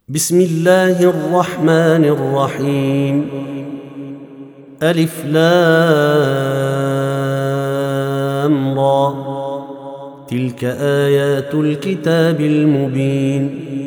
بسم الله الرحمن الرحيم. ألف لام را. تلك آيات الكتاب المبين.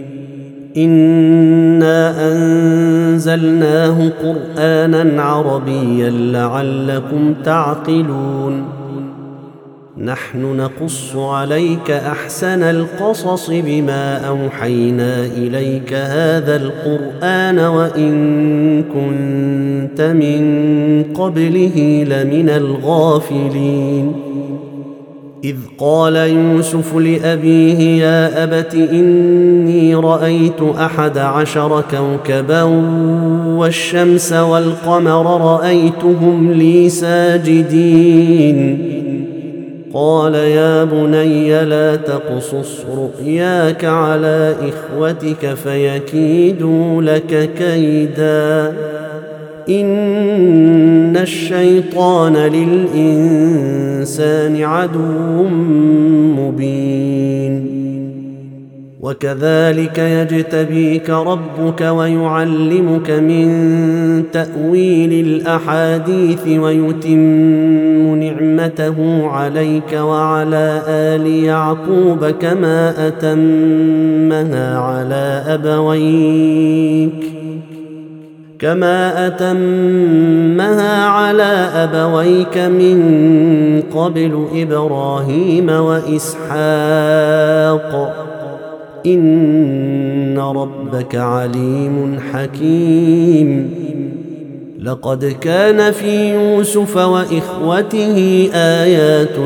إنا أنزلناه قرآنا عربيا لعلكم تعقلون. نحن نقص عليك أحسن القصص بما أوحينا إليك هذا القرآن وإن كنت من قبله لمن الغافلين. إذ قال يوسف لأبيه يا أبت إني رأيت 11 كوكبا والشمس والقمر رأيتهم لي ساجدين. قال يا بني لا تقصص رؤياك على إخوتك فيكيدوا لك كيدا إن الشيطان للإنسان عدو مبين. وكذلك يجتبيك ربك ويعلمك من تأويل الأحاديث ويتم نعمته عليك وعلى آل يعقوب كما أتمها على أبويك من قبل إبراهيم وإسحاق إن ربك عليم حكيم. لقد كان في يوسف وإخوته آيات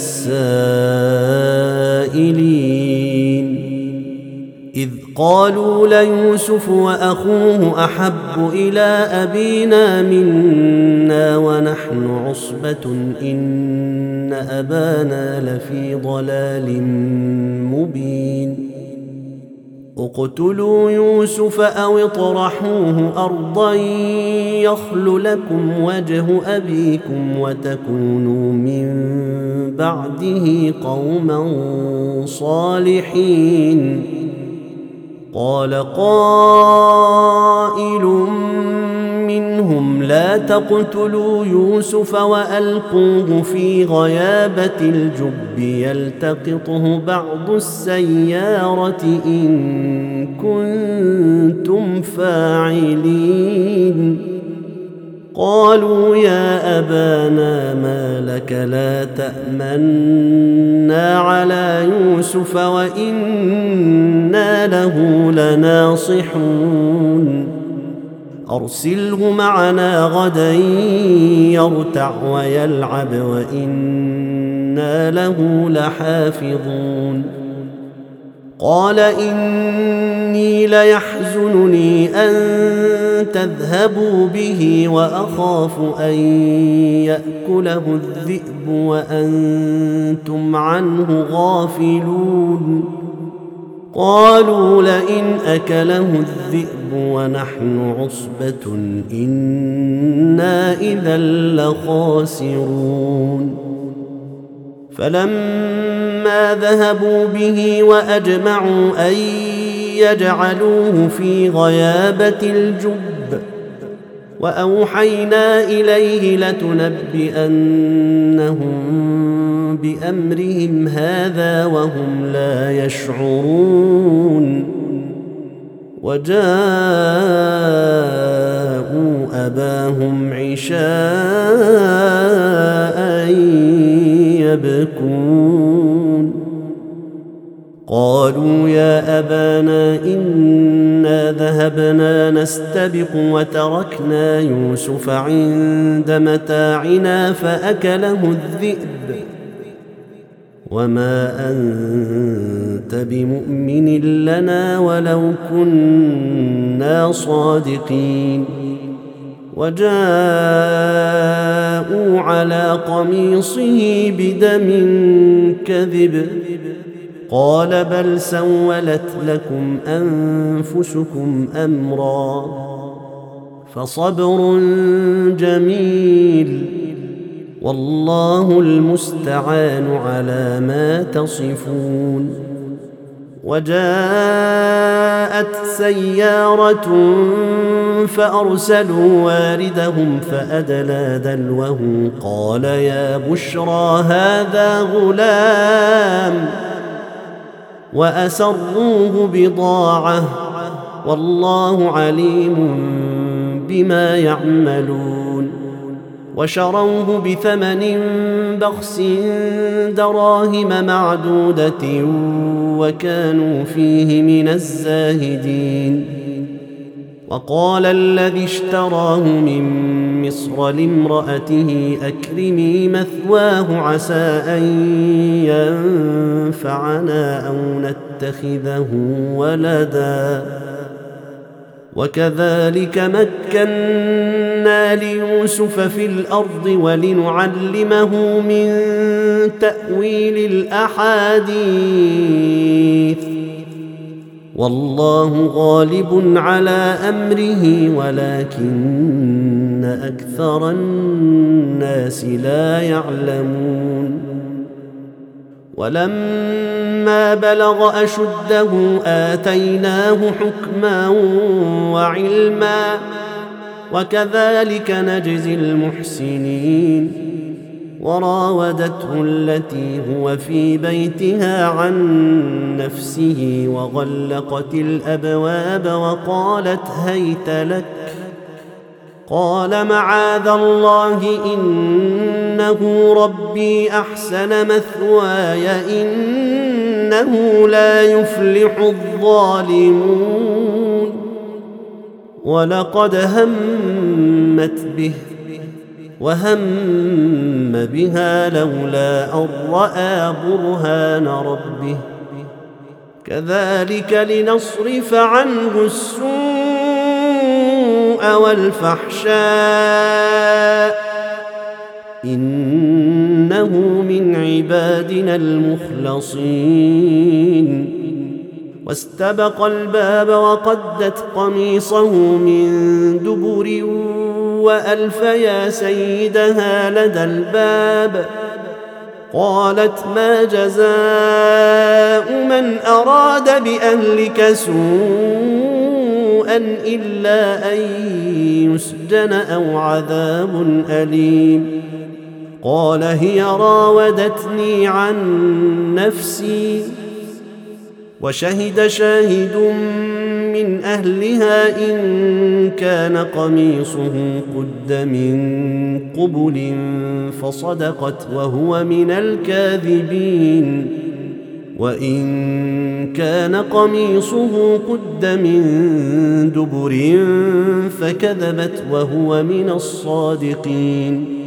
للسائلين. إذ قالوا ليوسف وأخوه أحب إلى أبينا منا ونحن عصبة إن أبانا لفي ضلال مبين. اقتلوا يوسف أو اطرحوه أرضا يخل لكم وجه أبيكم وتكونوا من بعده قوما صالحين. قال قائل منهم لا تقتلوا يوسف وألقوه في غيابة الجب يلتقطه بعض السيارة إن كنتم فاعلين. قالوا يا أبانا ما لك لا تأمنا على يوسف وإنا له لناصحون. أرسله معنا غدا يرتع ويلعب وإنا له لحافظون. قال إني ليحزنني أن تذهبوا به وأخاف أن يأكله الذئب وأنتم عنه غافلون. قالوا لئن أكله الذئب ونحن عصبة إنا إذا لخاسرون. فلما ذهبوا به وأجمعوا أن يجعلوه في غيابة الجب وأوحينا إليه لتنبئنهم بأمرهم هذا وهم لا يشعرون. وجاءوا أباهم عشاء يبكون. قالوا يا أبانا إنا ذهبنا نستبق وتركنا يوسف عند متاعنا فأكله الذئب وما أنت بمؤمن لنا ولو كنا صادقين. وجاءوا على قميصه بدم كذب قال بل سولت لكم أنفسكم أمرا فصبر جميل والله المستعان على ما تصفون. وجاءت سيارة فأرسلوا واردهم فأدلى دلوه قال يا بشرى هذا غلام وأسروه بضاعة والله عليم بما يعملون وشروه بثمن بخس دراهم معدودة وكانوا فيه من الزاهدين وقال الذي اشتراه من مصر لامرأته أكرمي مثواه عسى أن ينفعنا أو نتخذه ولدا وكذلك مكنا ليوسف في الأرض ولنعلمه من تأويل الأحاديث والله غالب على أمره ولكن أكثر الناس لا يعلمون ولما بلغ أشده آتيناه حكما وعلما وكذلك نجزي المحسنين وراودته التي هو في بيتها عن نفسه وغلقت الأبواب وقالت هيت لك قال معاذ الله إنه ربي أحسن مثواي إنه لا يفلح الظالمون ولقد همت به وهم بها لولا أن رأى برهان ربه كذلك لنصرف عنه السوء والفحشاء إنه من عبادنا المخلصين واستبق الباب وقدت قميصه من دبر وألف يا سيدها لدى الباب قالت ما جزاء من أراد بأهلك سوءا إلا أن يسجن أو عذاب أليم قال هي راودتني عن نفسي وشهد شاهد من أهلها إن كان قميصه قد من قبل فصدقت وهو من الكاذبين وإن كان قميصه قد من دبر فكذبت وهو من الصادقين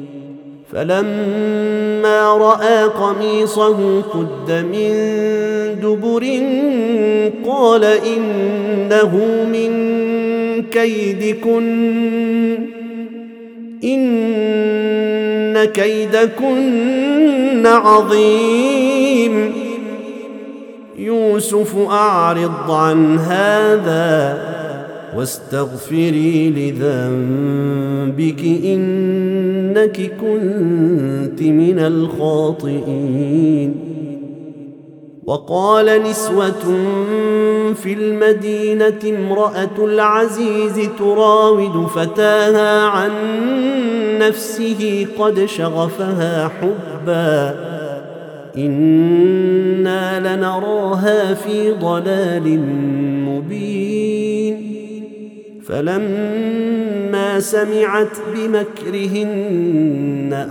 فلما رأى قميصه قد من دبر قال إنه من كيدكن إن كيدكن عظيم يوسف أعرض عن هذا واستغفري لذنبك إنك كنت من الخاطئين وقال نسوة في المدينة امرأة العزيز تراود فتاها عن نفسه قد شغفها حبا إنا لنراها في ضلال مبين فلما سمعت بمكرهن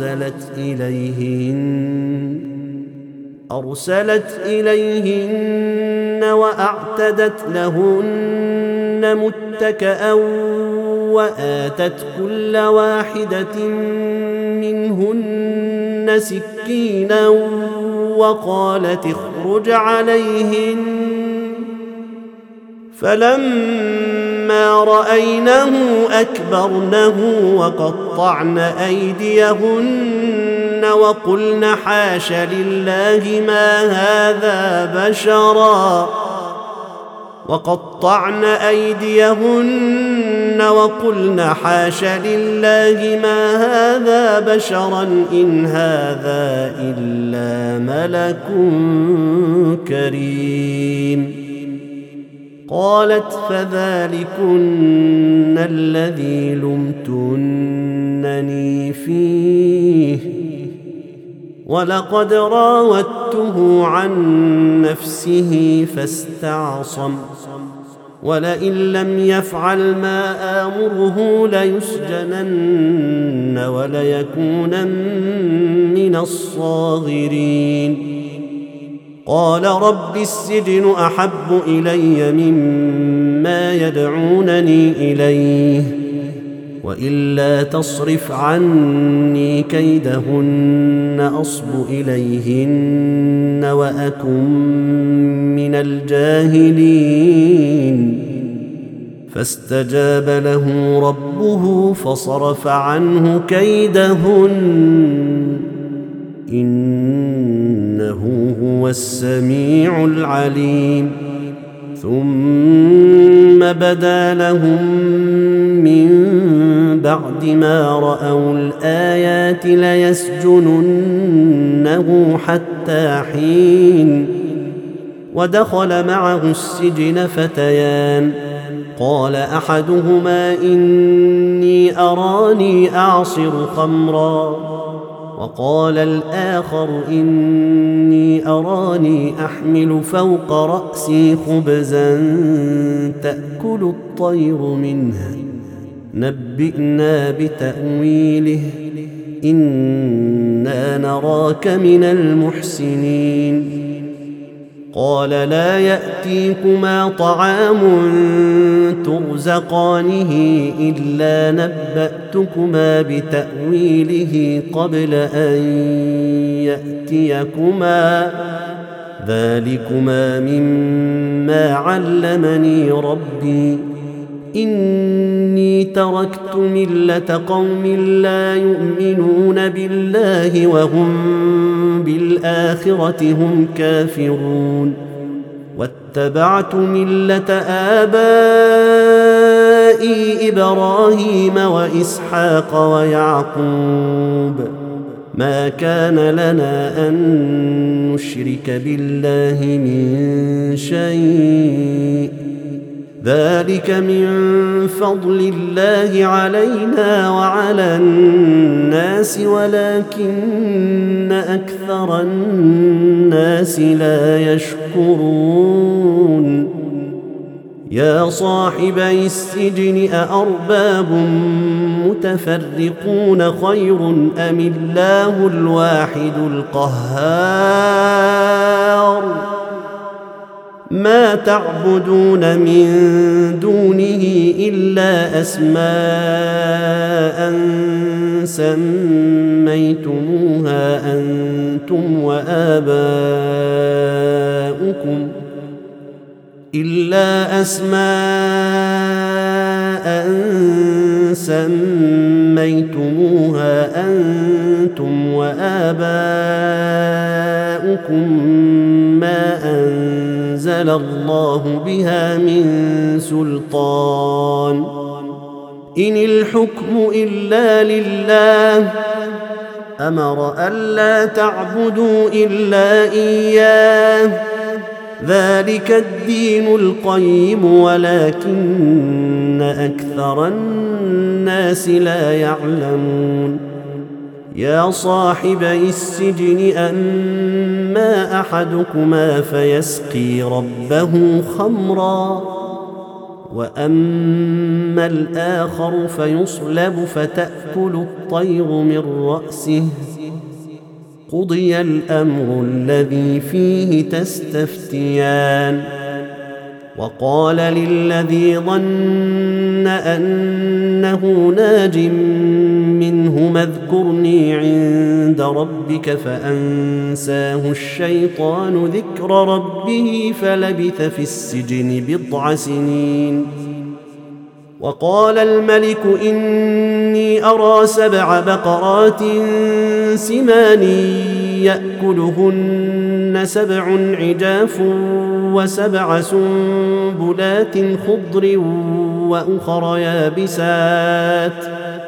أرسلت إليهن وأعتدت لهن متكأ وآتت كل واحدة منهن سكينا وقالت اخرج عليهن فلما رأينه أكبرنه وقطعن أيديهن وقلن حاش لله ما هذا بشرا وقطعن أيديهن وقلن حاش لله ما هذا بشرا إن هذا إلا ملك كريم. قالت فذلكن الذي لمتنني فيه ولقد راودته عن نفسه فاستعصم ولئن لم يفعل ما آمره ليسجنن وليكونن من الصاغرين. قال رب السجن أحب إلي مما يدعونني إليه وإلا تصرف عني كيدهن أصب إليهن وأكن من الجاهلين. فاستجاب له ربه فصرف عنه كيدهن إنه هو السميع العليم. ثم بدا لهم من بعد ما رأوا الآيات ليسجننه حتى حين. ودخل معه السجن فتيان قال أحدهما إني أراني أعصر خمرا وقال الآخر إني أراني أحمل فوق رأسي خبزا تأكل الطير منه نبئنا بتأويله إنا نراك من المحسنين. قال لا يأتيكما طعام ترزقانه إلا نبأتكما بتأويله قبل أن يأتيكما ذلكما مما علمني ربي إني تركت ملة قوم لا يؤمنون بالله وهم بالآخرة هم كافرون واتبعت ملة آبائي إبراهيم وإسحاق ويعقوب ما كان لنا أن نشرك بالله من شيء ذلك من فضل الله علينا وعلى الناس ولكن أكثر الناس لا يشكرون. يا صاحبي السجن أأرباب متفرقون خير أم الله الواحد القهار ما تعبدون من دونه إلا أسماء سميتموها أنتم وآباؤكم ما أنزل الله بها من سلطان إن الحكم إلا لله أمر ألا تعبدوا إلا إياه ذلك الدين القيم ولكن أكثر الناس لا يعلمون. يا صاحبي السجن أما أحدكما فيسقي ربه خمرا وأما الآخر فيصلب فتأكل الطير من رأسه قضي الأمر الذي فيه تستفتيان. وقال للذي ظن أنه ناج منهما اذكرني عند ربك فأنساه الشيطان ذكر ربه فلبث في السجن بضع سنين. وقال الملك إني أرى 7 بقرات سمان يأكلهن 7 عجاف وسبع سنبلات خضر وأخر يابسات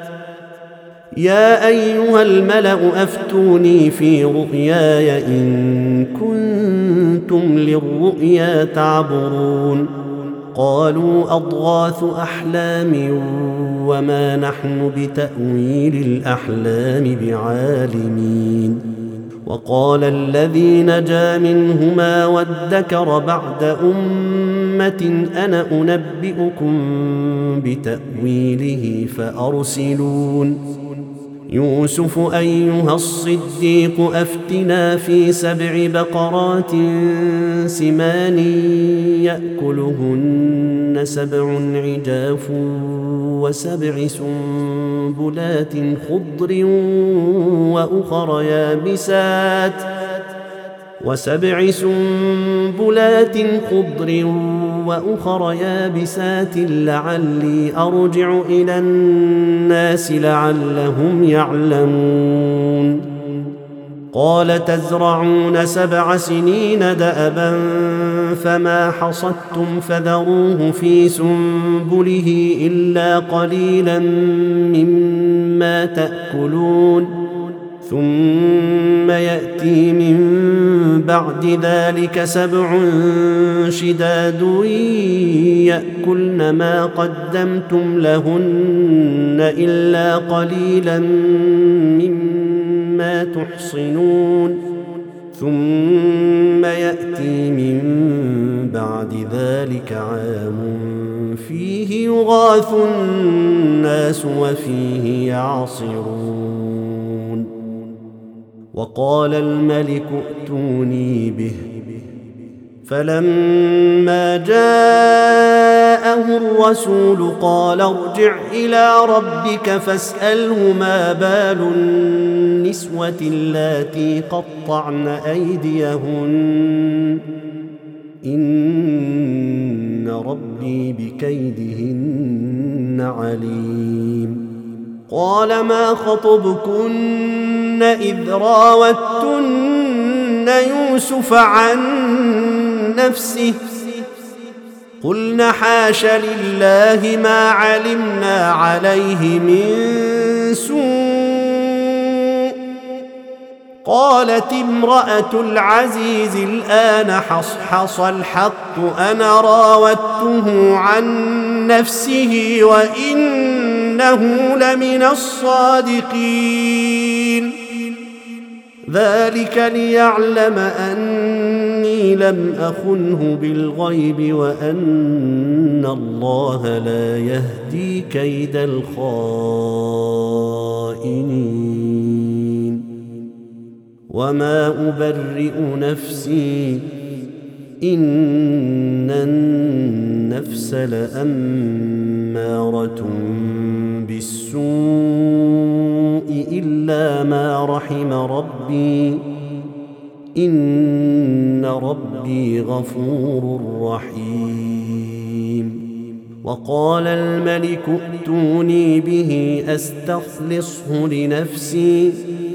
يا أيها الملأ أفتوني في رؤياي إن كنتم للرؤيا تعبرون قالوا أضغاث أحلام وما نحن بتأويل الأحلام بعالمين وقال الذي نجا منهما وادكر بعد أمة أنا أنبئكم بتأويله فأرسلون يوسف أيها الصديق أفتنا في 7 بقرات سمان يأكلهن 7 عجاف و7 سنبلات خضر وأخر يابسات لعلي أرجع إلى الناس لعلهم يعلمون قال تزرعون 7 سنين دأبا فما حصدتم فذروه في سنبله إلا قليلا مما تأكلون ثم يأتي من بعد ذلك 7 شداد يأكلن ما قدمتم لهن إلا قليلا مما تحصنون ثم يأتي من بعد ذلك عام فيه يغاث الناس وفيه يعصرون وقال الملك ائتوني به فلما جاءه الرسول قال ارجع إلى ربك فاسأله ما بال النسوة اللاتي قطعن أيديهن إن ربي بكيدهن عليم قال ما خطبكن إذ راوتن يوسف عن نفسه قلنا حاش لله ما علمنا عليه من سوء قالت امرأة العزيز الآن حصحص الحق أنا راودته عن نفسه وإنه لمن الصادقين ذلك ليعلم أني لم أخنه بالغيب وأن الله لا يهدي كيد الخائنين وما أبرئ نفسي إن النفس لأمارة بالسوء إلا ما رحم ربي إن ربي غفور رحيم وقال الملك ائتوني به أستخلصه لنفسي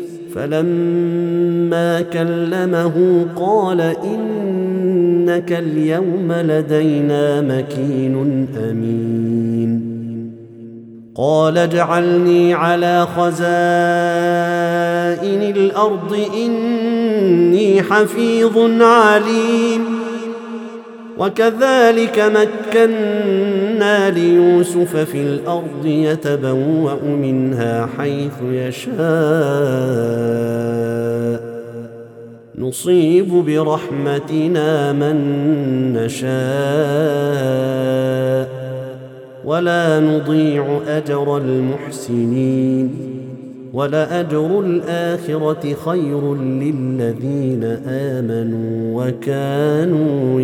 فلما كلمه قال إنك اليوم لدينا مكين أمين قال اجعلني على خزائن الأرض إني حفيظ عليم وكذلك مكنا ليوسف في الأرض يتبوأ منها حيث يشاء نصيب برحمتنا من نشاء ولا نضيع أجر المحسنين ولأجر الآخرة خير للذين آمنوا وكانوا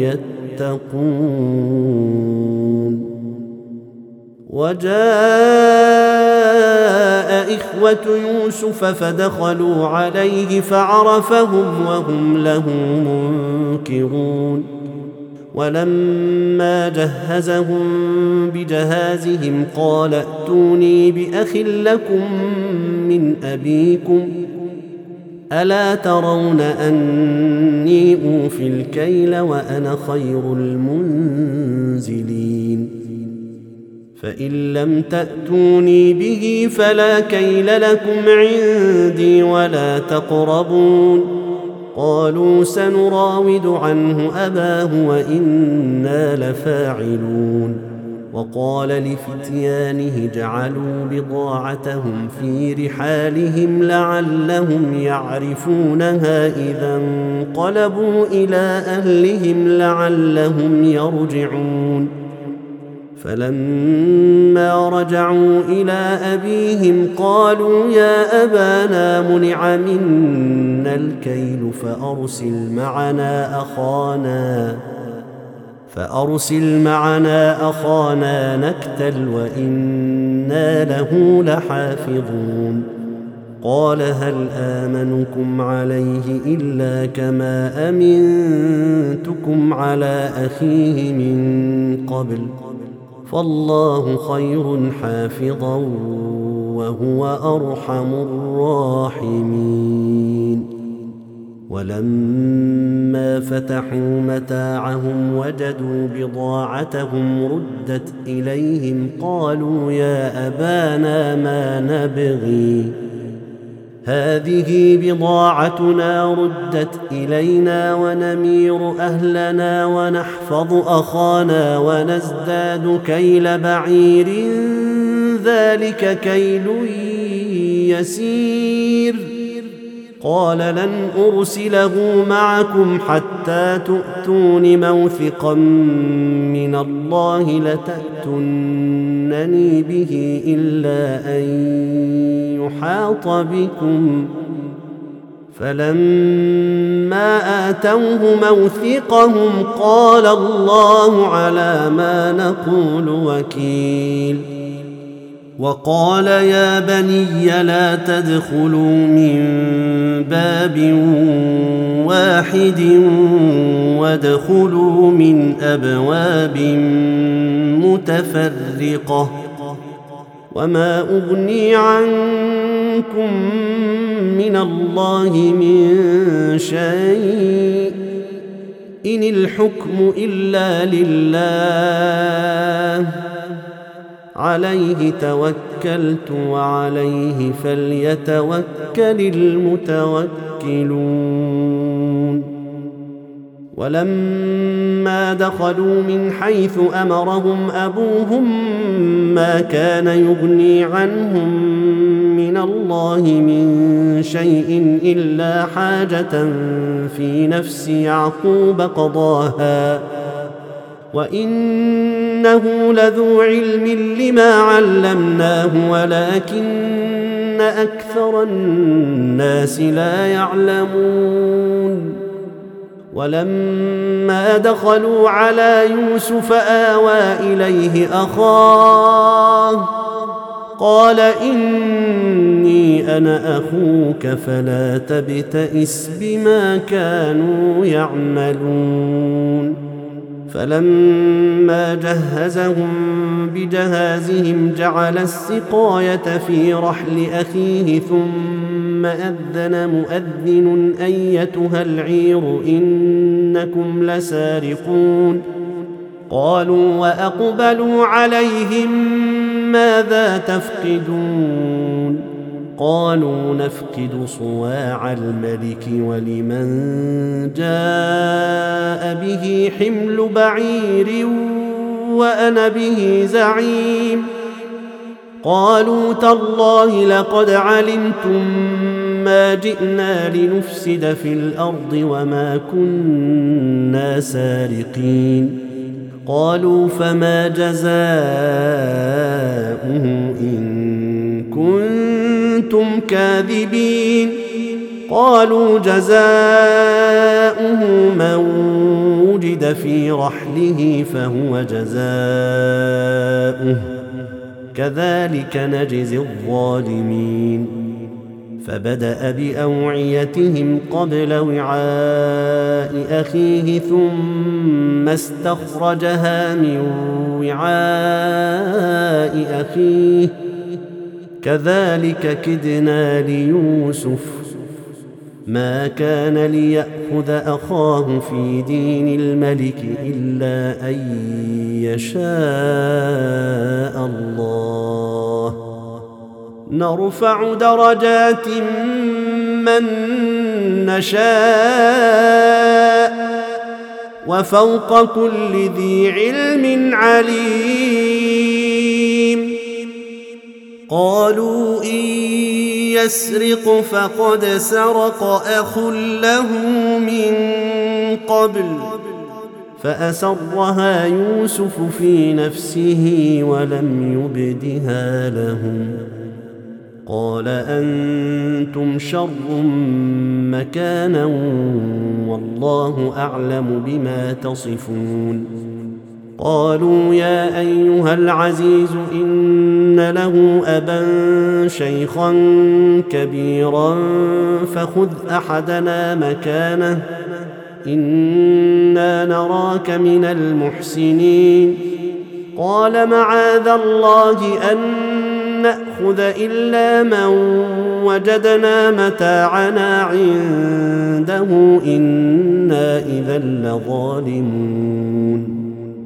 يتقون وجاء إخوة يوسف فدخلوا عليه فعرفهم وهم له منكرون ولما جهزهم بجهازهم قال ائتوني بأخ لكم من أبيكم ألا ترون أني أوفي الكيل وأنا خير المنزلين فإن لم تأتوني به فلا كيل لكم عندي ولا تقربون قالوا سنراود عنه أباه وإنا لفاعلون وقال لفتيانه اجعلوا بضاعتهم في رحالهم لعلهم يعرفونها إذا انقلبوا إلى أهلهم لعلهم يرجعون فلما رجعوا إلى أبيهم قالوا يا أبانا منع منا الكيل فأرسل معنا أخانا نكتل وإنا له لحافظون قال هل آمنكم عليه إلا كما أمنتكم على أخيه من قبل فالله خير حافظا وهو أرحم الراحمين ولما فتحوا متاعهم وجدوا بضاعتهم ردت إليهم قالوا يا أبانا ما نبغي هذه بضاعتنا ردت إلينا ونمير أهلنا ونحفظ أخانا ونزداد كيل بعير ذلك كيل يسير قال لن أرسله معكم حتى تؤتون موثقا من الله لتأتونني به إلا أن يحاط بكم فلما آتوه موثقهم قال الله على ما نقول وكيل وقال يا بني لا تدخلوا من باب واحد وادخلوا من أبواب متفرقة وما أغني عنكم من الله من شيء إن الحكم إلا لله عليه توكلت وعليه فليتوكل المتوكلون ولما دخلوا من حيث أمرهم أبوهم ما كان يغني عنهم من الله من شيء إلا حاجة في نفس يعقوب قضاها وإنه لذو علم لما علمناه ولكن أكثر الناس لا يعلمون ولما دخلوا على يوسف آوى إليه أخاه قال إني أنا أخوك فلا تبتئس بما كانوا يعملون فلما جهزهم بجهازهم جعل السقاية في رحل أخيه ثم أذن مؤذن أيتها العير إنكم لسارقون قالوا وأقبلوا عليهم ماذا تفقدون قالوا نفقد صواع الملك ولمن جاء به حمل بعير وأنا به زعيم قالوا تالله لقد علمتم ما جئنا لنفسد في الأرض وما كنا سارقين قالوا فما جزاؤه إن كنتم كاذبين قالوا جزاؤه من وجد في رحله فهو جزاؤه كذلك نجزي الظالمين فبدأ بأوعيتهم قبل وعاء أخيه ثم استخرجها من وعاء أخيه كذلك كدنا ليوسف ما كان ليأخذ أخاه في دين الملك إلا أن يشاء الله، نرفع درجات من نشاء وفوق كل ذي علم عليم. قالوا إن يسرق فقد سرق أخ له من قبل فأسرها يوسف في نفسه ولم يبدها لهم، قال أنتم شر مكانا والله أعلم بما تصفون. قالوا يا أيها العزيز إن له أبا شيخا كبيرا فخذ أحدنا مكانه إنا نراك من المحسنين. قال معاذ الله أن نأخذ إلا من وجدنا متاعنا عنده إنا إذا لظالمون.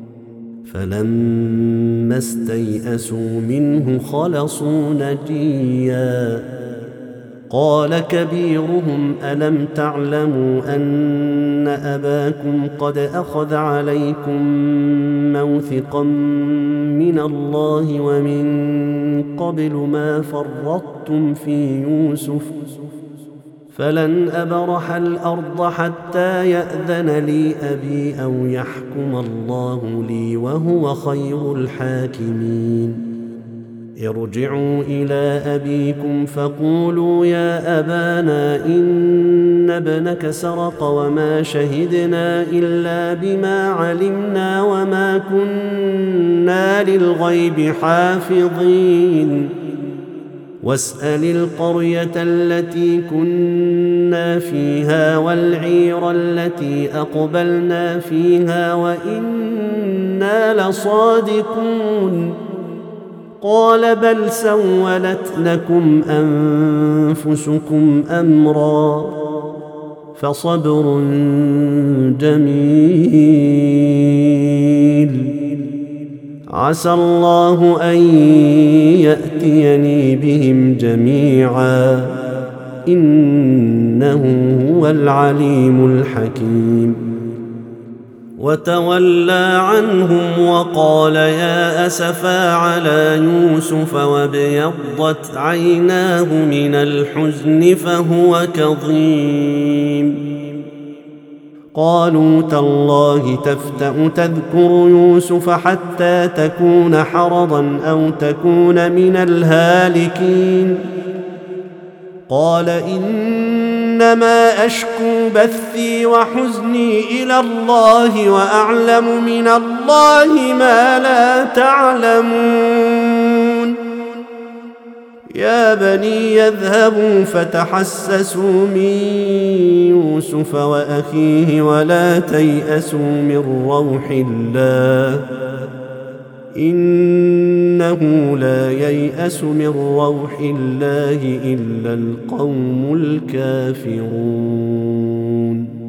فلما استيئسوا منه خلصوا نجيا. قال كبيرهم ألم تعلموا أن أباكم قد أخذ عليكم موثقا من الله ومن قبل ما فرطتم في يوسف فلن أبرح الأرض حتى يأذن لي أبي أو يحكم الله لي وهو خير الحاكمين. ارجعوا إلى أبيكم فقولوا يا أبانا إن ابنك سرق وما شهدنا إلا بما علمنا وما كنا للغيب حافظين. واسأل القرية التي كنا فيها والعير التي أقبلنا فيها وإنا لصادقون. قال بل سولت لكم أنفسكم أمرا فصبر جميل عسى الله أن يأتيني بهم جميعا إنه هو العليم الحكيم. وتولى عنهم وقال يا أسفا على يوسف وابيضت عيناه من الحزن فهو كظيم. قالوا تالله تفتأ تذكر يوسف حتى تكون حرضا أو تكون من الهالكين. قال إنما أشكو بثي وحزني إلى الله وأعلم من الله ما لا تعلمون. يا بني يذهبوا فتحسسوا من يوسف وأخيه ولا تيأسوا من روح الله إنه لا ييأس من روح الله إلا القوم الكافرون.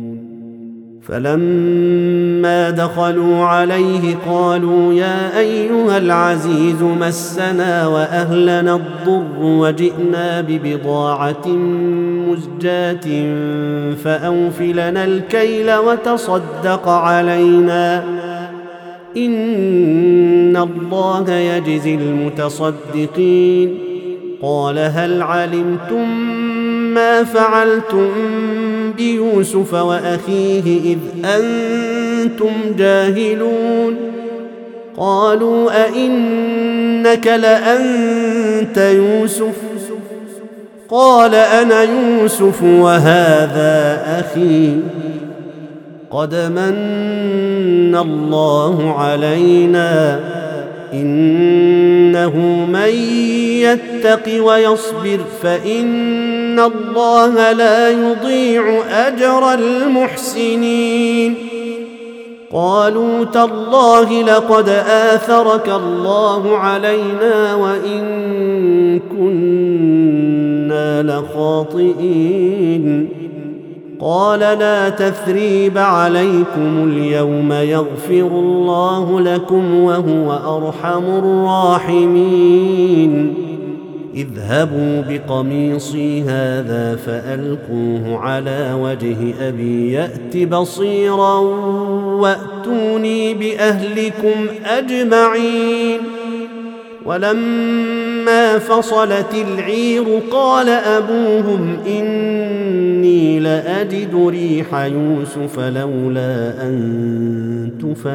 فلما دخلوا عليه قالوا يا أيها العزيز مسنا وأهلنا الضر وجئنا ببضاعة مزجاة فأوف لنا الكيل وتصدق علينا إن الله يجزي المتصدقين. قال هل علمتم ما فعلتم بيوسف وأخيه إذ أنتم جاهلون. قالوا أئنك لأنت يوسف؟ قال أنا يوسف وهذا أخي قد من الله علينا إنه من يتق ويصبر فإن الله لا يضيع أجر المحسنين. قالوا تالله لقد آثرك الله علينا وإن كنا لخاطئين قال لا تثريب عليكم اليوم يغفر الله لكم وهو أرحم الراحمين اذهبوا بقميصي هذا فألقوه على وجه أبي يأت بصيرا وأتوني بأهلكم أجمعين ولما فصلت العير قال أبوهم إني لأجد ريح يوسف لولا أن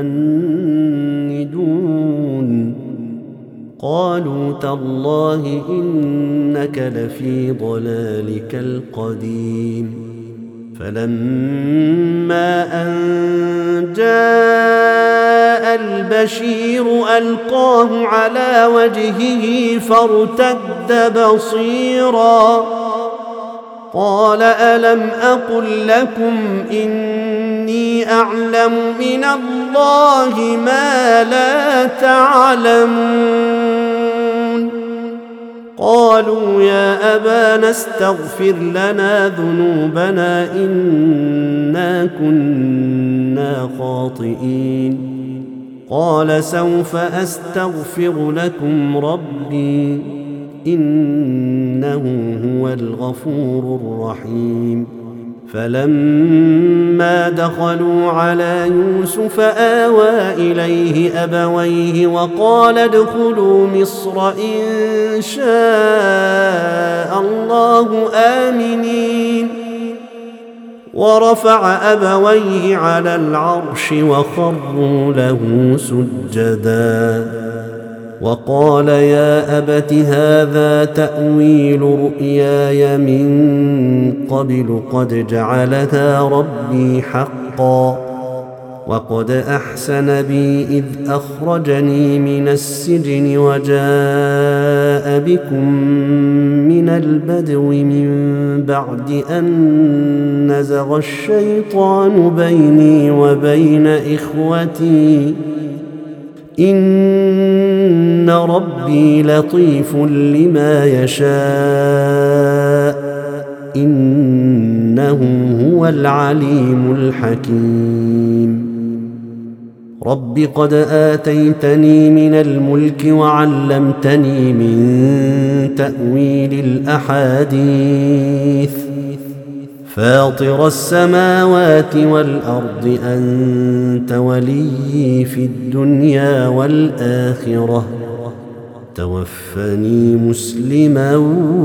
تفندون قالوا تالله إنك لفي ضلالك القديم فلما أن جاء البشير ألقاه على وجهه فارتد بصيرا قال ألم أقل لكم إني أعلم من الله ما لا تعلمون قالوا يا أبانا استغفر لنا ذنوبنا إنا كنا خاطئين قال سوف أستغفر لكم ربي إنه هو الغفور الرحيم فلما دخلوا على يوسف آوى إليه أبويه وقال ادخلوا مصر إن شاء الله آمنين ورفع أبويه على العرش وخروا له سجدا وقال يا أبت هذا تأويل رؤياي من قبل قد جعلها ربي حقا وقد أحسن بي إذ أخرجني من السجن وجاء بكم من البدو من بعد أن نزغ الشيطان بيني وبين إخوتي إن ربي لطيف لما يشاء إنه هو العليم الحكيم رب قد آتيتني من الملك وعلمتني من تأويل الأحاديث فاطر السماوات والأرض أنت ولي في الدنيا والآخرة توفني مسلما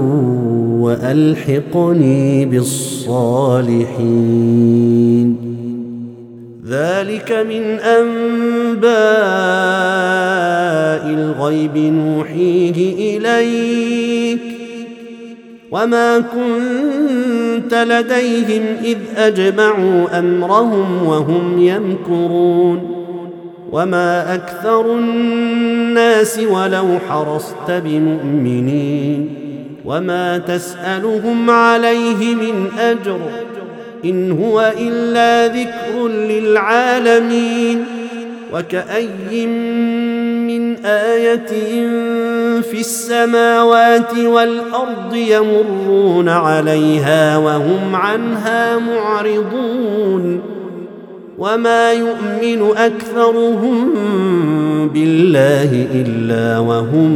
وألحقني بالصالحين ذلك من أنباء الغيب نوحيه إليك وما كنت لديهم إذ أجمعوا أمرهم وهم يمكرون وما أكثر الناس ولو حرصت بمؤمنين وما تسألهم عليه من أجر إن هو إلا ذكر للعالمين وكأي من آية في السماوات والأرض يمرون عليها وهم عنها معرضون وما يؤمن أكثرهم بالله إلا وهم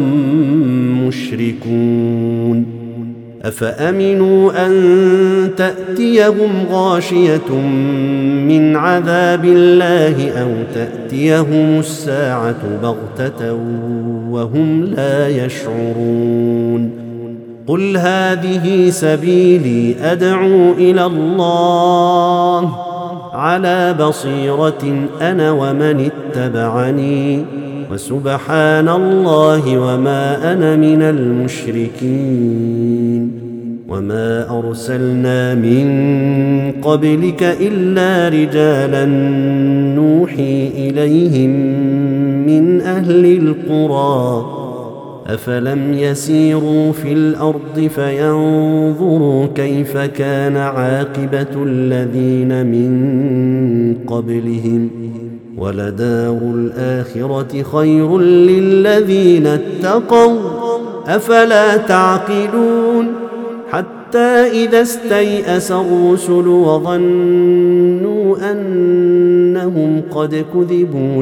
مشركون أفأمنوا أن تأتيهم غاشية من عذاب الله أو تأتيهم الساعة بغتة وهم لا يشعرون قل هذه سبيلي أدعو إلى الله على بصيرة أنا ومن اتبعني وسبحان الله وما أنا من المشركين وما أرسلنا من قبلك إلا رجالا نوحي إليهم من أهل القرى أفلم يسيروا في الأرض فينظروا كيف كان عاقبة الذين من قبلهم ولدار الآخرة خير للذين اتقوا أفلا تعقلون حتى إذا استيأس الرسل وظنوا أنهم قد كذبوا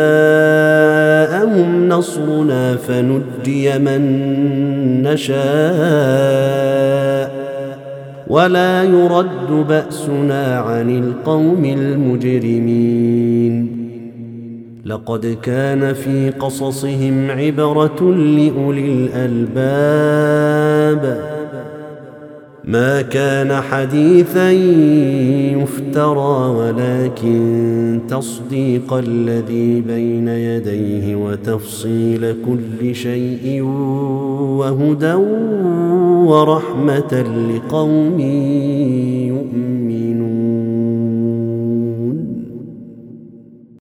جاءهم نصرنا فنجي من نشاء ولا يرد بأسنا عن القوم المجرمين. لقد كان في قصصهم عبرة لأولي الألباب ما كان حديثا يفترى ولكن تصديق الذي بين يديه وتفصيل كل شيء وهدى ورحمة لقوم يؤمنون.